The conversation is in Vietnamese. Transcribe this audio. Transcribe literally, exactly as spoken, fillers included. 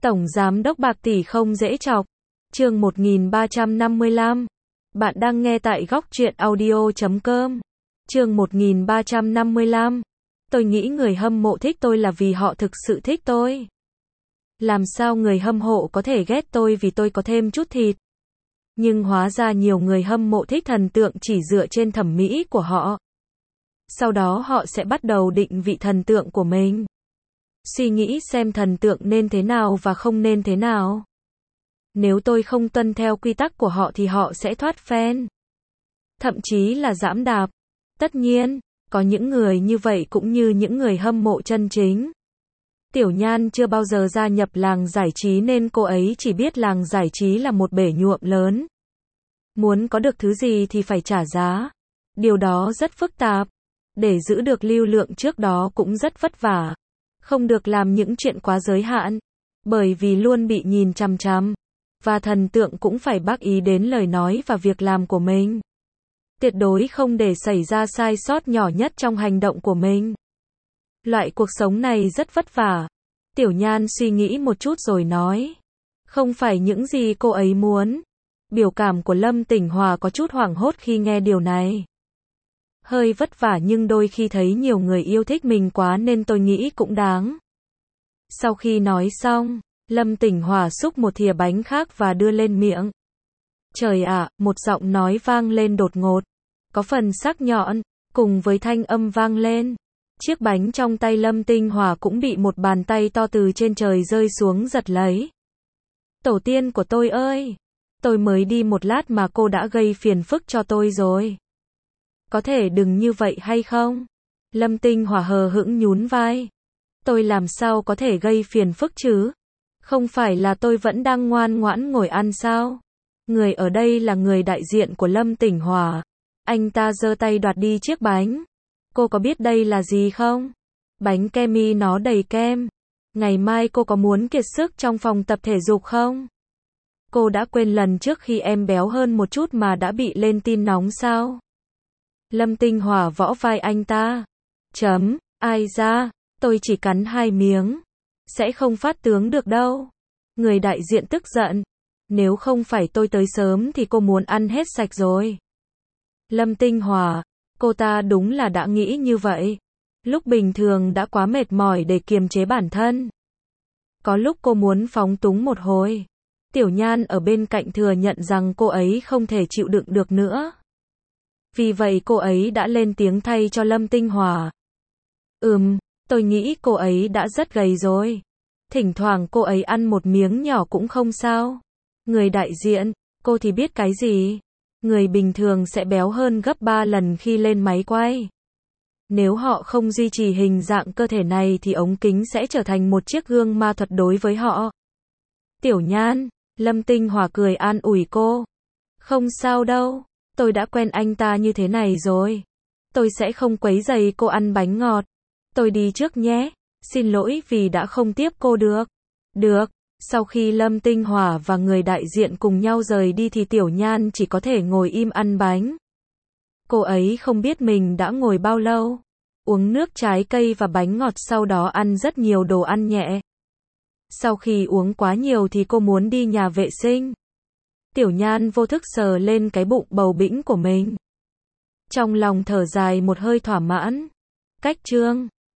Tổng giám đốc bạc tỷ không dễ chọc. Chương một nghìn ba trăm năm mươi lăm. Bạn đang nghe tại góc truyện audio chấm com. Chương một nghìn ba trăm năm mươi lăm. Tôi nghĩ người hâm mộ thích tôi là vì họ thực sự thích tôi. Làm sao người hâm mộ có thể ghét tôi vì tôi có thêm chút thịt? Nhưng hóa ra nhiều người hâm mộ thích thần tượng chỉ dựa trên thẩm mỹ của họ. Sau đó họ sẽ bắt đầu định vị thần tượng của mình. Suy nghĩ xem thần tượng nên thế nào và không nên thế nào. Nếu tôi không tuân theo quy tắc của họ thì họ sẽ thoát fan. Thậm chí là giẫm đạp. Tất nhiên, có những người như vậy cũng như những người hâm mộ chân chính. Tiểu Nhan chưa bao giờ gia nhập làng giải trí nên cô ấy chỉ biết làng giải trí là một bể nhuộm lớn. Muốn có được thứ gì thì phải trả giá. Điều đó rất phức tạp. Để giữ được lưu lượng trước đó cũng rất vất vả. Không được làm những chuyện quá giới hạn. Bởi vì luôn bị nhìn chằm chằm. Và thần tượng cũng phải bác ý đến lời nói và việc làm của mình. Tuyệt đối không để xảy ra sai sót nhỏ nhất trong hành động của mình. Loại cuộc sống này rất vất vả. Tiểu Nhan suy nghĩ một chút rồi nói. Không phải những gì cô ấy muốn. Biểu cảm của Lâm Tỉnh Hòa có chút hoảng hốt khi nghe điều này. Hơi vất vả nhưng đôi khi thấy nhiều người yêu thích mình quá nên tôi nghĩ cũng đáng. Sau khi nói xong, Lâm Tỉnh Hòa xúc một thìa bánh khác và đưa lên miệng. Trời ạ, một giọng nói vang lên đột ngột. Có phần sắc nhọn, cùng với thanh âm vang lên. Chiếc bánh trong tay Lâm Tinh Hòa cũng bị một bàn tay to từ trên trời rơi xuống giật lấy. Tổ tiên của tôi ơi! Tôi mới đi một lát mà cô đã gây phiền phức cho tôi rồi. Có thể đừng như vậy hay không? Lâm Tinh Hòa hờ hững nhún vai. Tôi làm sao có thể gây phiền phức chứ? Không phải là tôi vẫn đang ngoan ngoãn ngồi ăn sao? Người ở đây là người đại diện của Lâm Tỉnh Hòa. Anh ta giơ tay đoạt đi chiếc bánh. Cô có biết đây là gì không? Bánh kemi nó đầy kem. Ngày mai cô có muốn kiệt sức trong phòng tập thể dục không? Cô đã quên lần trước khi em béo hơn một chút mà đã bị lên tin nóng sao? Lâm Tinh Hòa võ vai anh ta. Chấm, ai ra, tôi chỉ cắn hai miếng. Sẽ không phát tướng được đâu. Người đại diện tức giận. Nếu không phải tôi tới sớm thì cô muốn ăn hết sạch rồi. Lâm Tinh Hòa, cô ta đúng là đã nghĩ như vậy. Lúc bình thường đã quá mệt mỏi để kiềm chế bản thân. Có lúc cô muốn phóng túng một hồi. Tiểu Nhan ở bên cạnh thừa nhận rằng cô ấy không thể chịu đựng được nữa. Vì vậy cô ấy đã lên tiếng thay cho Lâm Tinh Hòa. Ừm, tôi nghĩ cô ấy đã rất gầy rồi. Thỉnh thoảng cô ấy ăn một miếng nhỏ cũng không sao. Người đại diện, cô thì biết cái gì? Người bình thường sẽ béo hơn gấp ba lần khi lên máy quay. Nếu họ không duy trì hình dạng cơ thể này thì ống kính sẽ trở thành một chiếc gương ma thuật đối với họ. Tiểu Nhan, Lâm Tinh Hòa cười an ủi cô. Không sao đâu, tôi đã quen anh ta như thế này rồi. Tôi sẽ không quấy rầy cô ăn bánh ngọt. Tôi đi trước nhé, xin lỗi vì đã không tiếp cô được. Được, sau khi Lâm Tinh Hòa và người đại diện cùng nhau rời đi thì Tiểu Nhan chỉ có thể ngồi im ăn bánh. Cô ấy không biết mình đã ngồi bao lâu. Uống nước trái cây và bánh ngọt sau đó ăn rất nhiều đồ ăn nhẹ. Sau khi uống quá nhiều thì cô muốn đi nhà vệ sinh. Tiểu Nhan vô thức sờ lên cái bụng bầu bĩnh của mình. Trong lòng thở dài một hơi thỏa mãn. Cách chương